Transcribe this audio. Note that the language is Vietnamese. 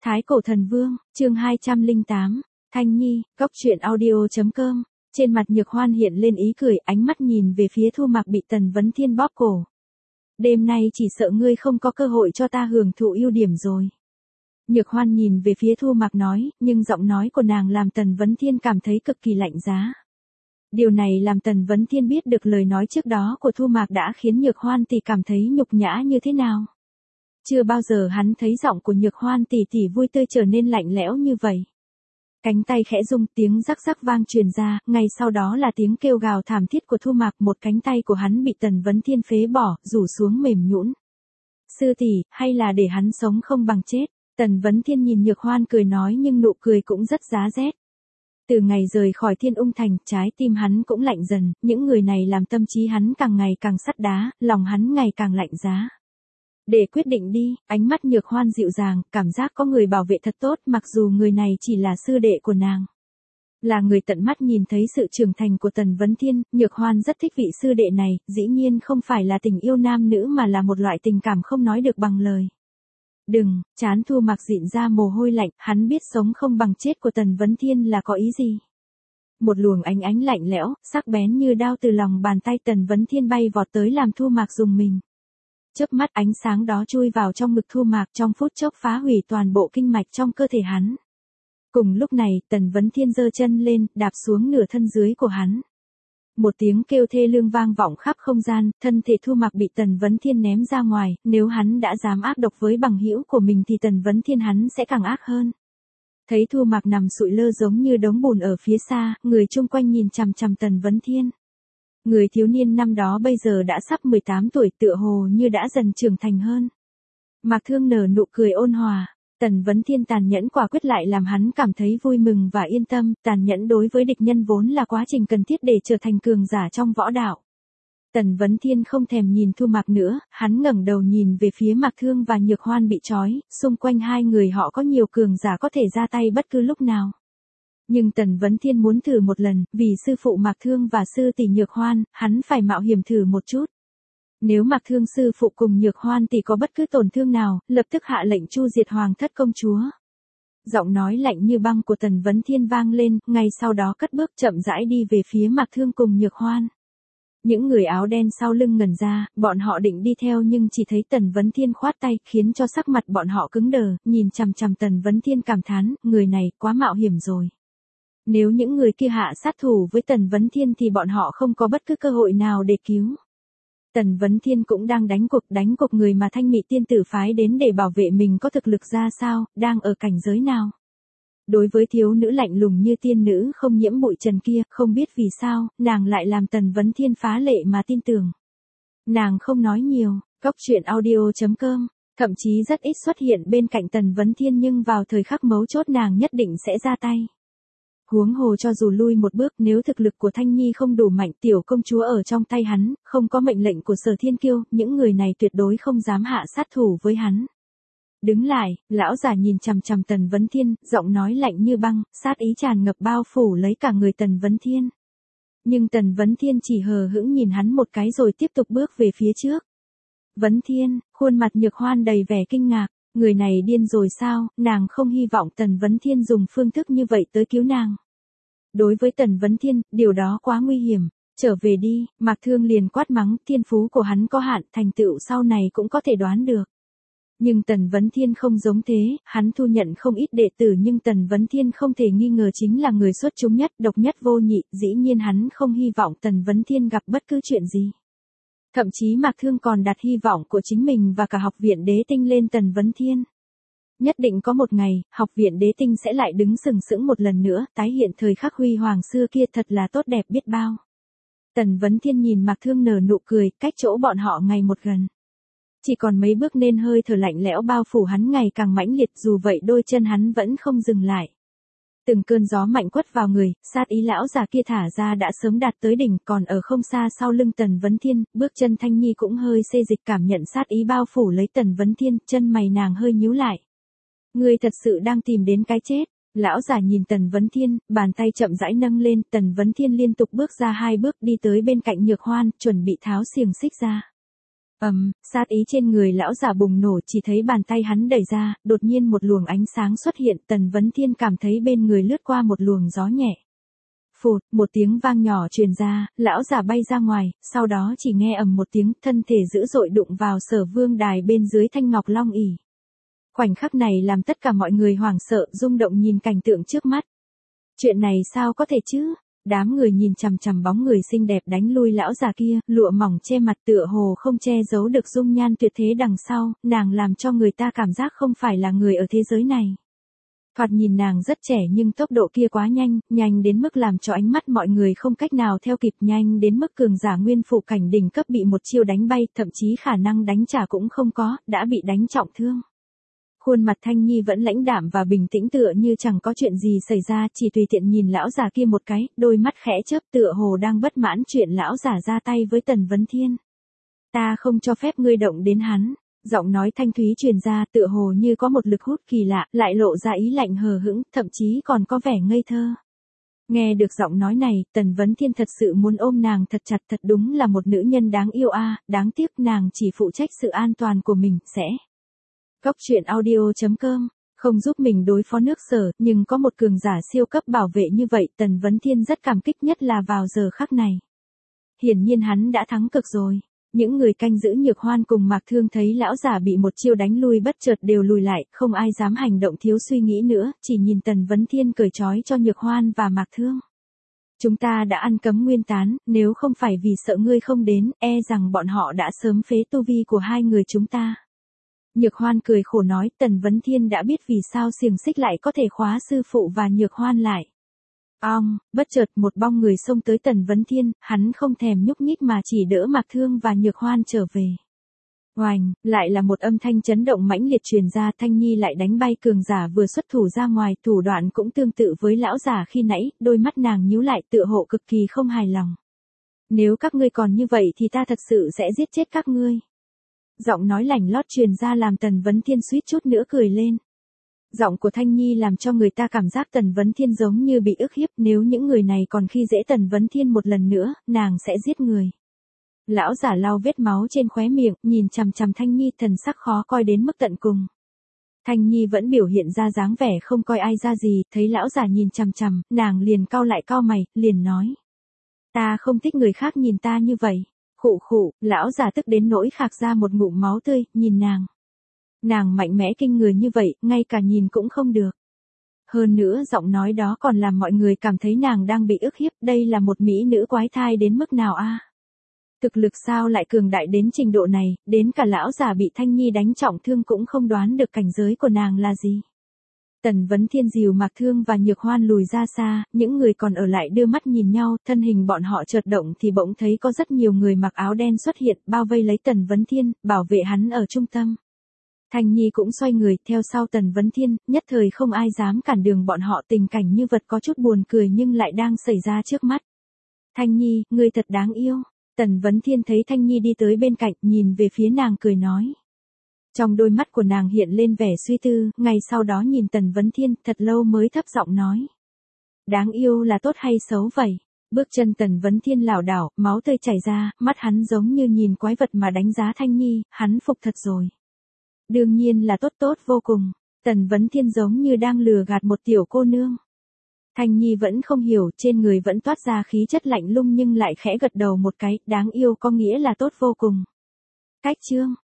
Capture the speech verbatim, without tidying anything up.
Thái Cổ Thần Vương, chương hai trăm lẻ tám, Thanh Nhi, góc truyện audio.com. Trên mặt Nhược Hoan hiện lên ý cười, ánh mắt nhìn về phía Thu Mạc bị Tần Vấn Thiên bóp cổ. Đêm nay chỉ sợ ngươi không có cơ hội cho ta hưởng thụ ưu điểm rồi. Nhược Hoan nhìn về phía Thu Mạc nói, nhưng giọng nói của nàng làm Tần Vấn Thiên cảm thấy cực kỳ lạnh giá. Điều này làm Tần Vấn Thiên biết được lời nói trước đó của Thu Mạc đã khiến Nhược Hoan tỷ cảm thấy nhục nhã như thế nào. Chưa bao giờ hắn thấy giọng của Nhược Hoan tỷ tỷ vui tươi trở nên lạnh lẽo như vậy. Cánh tay khẽ rung, tiếng rắc rắc vang truyền ra, ngay sau đó là tiếng kêu gào thảm thiết của Thu Mạc, một cánh tay của hắn bị Tần Vấn Thiên phế bỏ, rủ xuống mềm nhũn. Sư tỷ, hay là để hắn sống không bằng chết? Tần Vấn Thiên nhìn Nhược Hoan cười nói nhưng nụ cười cũng rất giá rét. Từ ngày rời khỏi Thiên Ung Thành, trái tim hắn cũng lạnh dần, những người này làm tâm trí hắn càng ngày càng sắt đá, lòng hắn ngày càng lạnh giá. Để quyết định đi, ánh mắt Nhược Hoan dịu dàng, cảm giác có người bảo vệ thật tốt, mặc dù người này chỉ là sư đệ của nàng. Là người tận mắt nhìn thấy sự trưởng thành của Tần Vấn Thiên, Nhược Hoan rất thích vị sư đệ này, dĩ nhiên không phải là tình yêu nam nữ mà là một loại tình cảm không nói được bằng lời. Đừng, chán Thu Mạc dịn ra mồ hôi lạnh, hắn biết sống không bằng chết của Tần Vấn Thiên là có ý gì. Một luồng ánh ánh lạnh lẽo, sắc bén như đao từ lòng bàn tay Tần Vấn Thiên bay vọt tới làm Thu Mạc rùng mình. Chớp mắt ánh sáng đó chui vào trong ngực Thu Mạc, trong phút chốc phá hủy toàn bộ kinh mạch trong cơ thể hắn. Cùng lúc này, Tần Vấn Thiên giơ chân lên, đạp xuống nửa thân dưới của hắn. Một tiếng kêu thê lương vang vọng khắp không gian, thân thể Thu Mạc bị Tần Vấn Thiên ném ra ngoài, nếu hắn đã dám ác độc với bằng hữu của mình thì Tần Vấn Thiên hắn sẽ càng ác hơn. Thấy Thu Mạc nằm sụi lơ giống như đống bùn ở phía xa, người chung quanh nhìn chằm chằm Tần Vấn Thiên. Người thiếu niên năm đó bây giờ đã sắp mười tám tuổi, tựa hồ như đã dần trưởng thành hơn. Mạc Thương nở nụ cười ôn hòa, Tần Vấn Thiên tàn nhẫn quả quyết lại làm hắn cảm thấy vui mừng và yên tâm, tàn nhẫn đối với địch nhân vốn là quá trình cần thiết để trở thành cường giả trong võ đạo. Tần Vấn Thiên không thèm nhìn Thu Mạc nữa, hắn ngẩng đầu nhìn về phía Mạc Thương và Nhược Hoan bị trói, xung quanh hai người họ có nhiều cường giả có thể ra tay bất cứ lúc nào. Nhưng Tần Vấn Thiên muốn thử một lần, vì sư phụ Mạc Thương và sư tỷ Nhược Hoan, hắn phải mạo hiểm thử một chút. Nếu Mạc Thương sư phụ cùng Nhược Hoan tỷ có bất cứ tổn thương nào, lập tức hạ lệnh chu diệt Hoàng thất công chúa. Giọng nói lạnh như băng của Tần Vấn Thiên vang lên, ngay sau đó cất bước chậm rãi đi về phía Mạc Thương cùng Nhược Hoan. Những người áo đen sau lưng ngẩn ra, bọn họ định đi theo nhưng chỉ thấy Tần Vấn Thiên khoát tay, khiến cho sắc mặt bọn họ cứng đờ, nhìn chằm chằm Tần Vấn Thiên cảm thán, người này quá mạo hiểm rồi. Nếu những người kia hạ sát thủ với Tần Vấn Thiên thì bọn họ không có bất cứ cơ hội nào để cứu. Tần Vấn Thiên cũng đang đánh cuộc, đánh cuộc người mà Thanh Mị tiên tử phái đến để bảo vệ mình có thực lực ra sao, đang ở cảnh giới nào. Đối với thiếu nữ lạnh lùng như tiên nữ không nhiễm bụi trần kia, không biết vì sao, nàng lại làm Tần Vấn Thiên phá lệ mà tin tưởng. Nàng không nói nhiều, góc truyện audio.com, thậm chí rất ít xuất hiện bên cạnh Tần Vấn Thiên nhưng vào thời khắc mấu chốt nàng nhất định sẽ ra tay. Huống hồ cho dù lui một bước, nếu thực lực của Thanh Nhi không đủ mạnh, tiểu công chúa ở trong tay hắn, không có mệnh lệnh của Sở Thiên Kiêu, những người này tuyệt đối không dám hạ sát thủ với hắn. Đứng lại, lão già nhìn chằm chằm Tần Vấn Thiên, giọng nói lạnh như băng, sát ý tràn ngập bao phủ lấy cả người Tần Vấn Thiên. Nhưng Tần Vấn Thiên chỉ hờ hững nhìn hắn một cái rồi tiếp tục bước về phía trước. Vấn Thiên, khuôn mặt Nhược Hoan đầy vẻ kinh ngạc. Người này điên rồi sao, nàng không hy vọng Tần Vấn Thiên dùng phương thức như vậy tới cứu nàng. Đối với Tần Vấn Thiên, điều đó quá nguy hiểm, trở về đi, Mạc Thương liền quát mắng, thiên phú của hắn có hạn, thành tựu sau này cũng có thể đoán được. Nhưng Tần Vấn Thiên không giống thế, hắn thu nhận không ít đệ tử nhưng Tần Vấn Thiên không thể nghi ngờ chính là người xuất chúng nhất, độc nhất vô nhị, dĩ nhiên hắn không hy vọng Tần Vấn Thiên gặp bất cứ chuyện gì. Thậm chí Mạc Thương còn đặt hy vọng của chính mình và cả học viện Đế Tinh lên Tần Vấn Thiên. Nhất định có một ngày, học viện Đế Tinh sẽ lại đứng sừng sững một lần nữa, tái hiện thời khắc huy hoàng xưa kia, thật là tốt đẹp biết bao. Tần Vấn Thiên nhìn Mạc Thương nở nụ cười, cách chỗ bọn họ ngày một gần. Chỉ còn mấy bước nên hơi thở lạnh lẽo bao phủ hắn ngày càng mãnh liệt, dù vậy đôi chân hắn vẫn không dừng lại. Từng cơn gió mạnh quất vào người, sát ý lão già kia thả ra đã sớm đạt tới đỉnh, còn ở không xa sau lưng Tần Vấn Thiên, bước chân Thanh Nhi cũng hơi xê dịch, cảm nhận sát ý bao phủ lấy Tần Vấn Thiên, chân mày nàng hơi nhíu lại. Ngươi thật sự đang tìm đến cái chết. Lão già nhìn Tần Vấn Thiên, bàn tay chậm rãi nâng lên, Tần Vấn Thiên liên tục bước ra hai bước đi tới bên cạnh Nhược Hoan, chuẩn bị tháo xiềng xích ra. ầm, um, sát ý trên người lão già bùng nổ, chỉ thấy bàn tay hắn đẩy ra, đột nhiên một luồng ánh sáng xuất hiện, Tần Vấn Thiên cảm thấy bên người lướt qua một luồng gió nhẹ. Phụt, một tiếng vang nhỏ truyền ra, lão già bay ra ngoài, sau đó chỉ nghe ầm một tiếng, thân thể dữ dội đụng vào Sở Vương đài bên dưới thanh ngọc long ỷ. Khoảnh khắc này làm tất cả mọi người hoảng sợ, rung động nhìn cảnh tượng trước mắt. Chuyện này sao có thể chứ? Đám người nhìn chằm chằm bóng người xinh đẹp đánh lui lão già kia, lụa mỏng che mặt tựa hồ không che giấu được dung nhan tuyệt thế đằng sau, nàng làm cho người ta cảm giác không phải là người ở thế giới này. Thoạt nhìn nàng rất trẻ nhưng tốc độ kia quá nhanh, nhanh đến mức làm cho ánh mắt mọi người không cách nào theo kịp, nhanh đến mức cường giả nguyên phụ cảnh đỉnh cấp bị một chiêu đánh bay, thậm chí khả năng đánh trả cũng không có, đã bị đánh trọng thương. Khuôn mặt Thanh Nhi vẫn lãnh đạm và bình tĩnh tựa như chẳng có chuyện gì xảy ra, chỉ tùy tiện nhìn lão già kia một cái, đôi mắt khẽ chớp tựa hồ đang bất mãn chuyện lão già ra tay với Tần Vấn Thiên. Ta không cho phép ngươi động đến hắn. Giọng nói thanh thúy truyền ra tựa hồ như có một lực hút kỳ lạ, lại lộ ra ý lạnh hờ hững, thậm chí còn có vẻ ngây thơ. Nghe được giọng nói này, Tần Vấn Thiên thật sự muốn ôm nàng thật chặt, thật đúng là một nữ nhân đáng yêu a, à, đáng tiếc nàng chỉ phụ trách sự an toàn của mình, sẽ. Góc truyện audio chấm com, không giúp mình đối phó nước Sở, nhưng có một cường giả siêu cấp bảo vệ như vậy, Tần Vấn Thiên rất cảm kích, nhất là vào giờ khắc này. Hiển nhiên hắn đã thắng cực rồi. Những người canh giữ Nhược Hoan cùng Mạc Thương thấy lão giả bị một chiêu đánh lui bất chợt đều lùi lại, không ai dám hành động thiếu suy nghĩ nữa, chỉ nhìn Tần Vấn Thiên cởi trói cho Nhược Hoan và Mạc Thương. Chúng ta đã ăn cấm nguyên tán, nếu không phải vì sợ ngươi không đến, e rằng bọn họ đã sớm phế tu vi của hai người chúng ta. Nhược Hoan cười khổ nói, Tần Vấn Thiên đã biết vì sao xiềng xích lại có thể khóa sư phụ và Nhược Hoan lại. Ong, bất chợt một bóng người xông tới Tần Vấn Thiên, hắn không thèm nhúc nhích mà chỉ đỡ Mạc Thương và Nhược Hoan trở về. Oành, lại là một âm thanh chấn động mãnh liệt truyền ra, Thanh Nhi lại đánh bay cường giả vừa xuất thủ ra ngoài, thủ đoạn cũng tương tự với lão giả khi nãy, đôi mắt nàng nhíu lại tựa hộ cực kỳ không hài lòng. Nếu các ngươi còn như vậy thì ta thật sự sẽ giết chết các ngươi. Giọng nói lạnh lót truyền ra làm Tần Vấn Thiên suýt chút nữa cười lên. Giọng của Thanh Nhi làm cho người ta cảm giác Tần Vấn Thiên giống như bị ức hiếp, nếu những người này còn khi dễ Tần Vấn Thiên một lần nữa, nàng sẽ giết người. Lão giả lau vết máu trên khóe miệng, nhìn chằm chằm Thanh Nhi, thần sắc khó coi đến mức tận cùng. Thanh Nhi vẫn biểu hiện ra dáng vẻ không coi ai ra gì, thấy lão giả nhìn chằm chằm, nàng liền cau lại cau mày, liền nói. Ta không thích người khác nhìn ta như vậy. Khụ khụ, lão giả tức đến nỗi khạc ra một ngụm máu tươi, nhìn nàng. Nàng mạnh mẽ kinh người như vậy, ngay cả nhìn cũng không được. Hơn nữa giọng nói đó còn làm mọi người cảm thấy nàng đang bị ức hiếp, đây là một mỹ nữ quái thai đến mức nào a? Thực lực sao lại cường đại đến trình độ này, đến cả lão già bị Thanh Nhi đánh trọng thương cũng không đoán được cảnh giới của nàng là gì. Tần Vấn Thiên dìu Mạc Thương và Nhược Hoan lùi ra xa, những người còn ở lại đưa mắt nhìn nhau, thân hình bọn họ chợt động thì bỗng thấy có rất nhiều người mặc áo đen xuất hiện, bao vây lấy Tần Vấn Thiên, bảo vệ hắn ở trung tâm. Thanh Nhi cũng xoay người, theo sau Tần Vấn Thiên, nhất thời không ai dám cản đường bọn họ, tình cảnh như vật có chút buồn cười nhưng lại đang xảy ra trước mắt. Thanh Nhi, ngươi thật đáng yêu. Tần Vấn Thiên thấy Thanh Nhi đi tới bên cạnh, nhìn về phía nàng cười nói. Trong đôi mắt của nàng hiện lên vẻ suy tư, ngay sau đó nhìn Tần Vấn Thiên, thật lâu mới thấp giọng nói. Đáng yêu là tốt hay xấu vậy? Bước chân Tần Vấn Thiên lảo đảo, máu tươi chảy ra, mắt hắn giống như nhìn quái vật mà đánh giá Thanh Nhi, hắn phục thật rồi. Đương nhiên là tốt tốt vô cùng. Tần Vấn Thiên giống như đang lừa gạt một tiểu cô nương. Thanh Nhi vẫn không hiểu, trên người vẫn toát ra khí chất lạnh lùng nhưng lại khẽ gật đầu một cái, đáng yêu có nghĩa là tốt vô cùng. Cách chương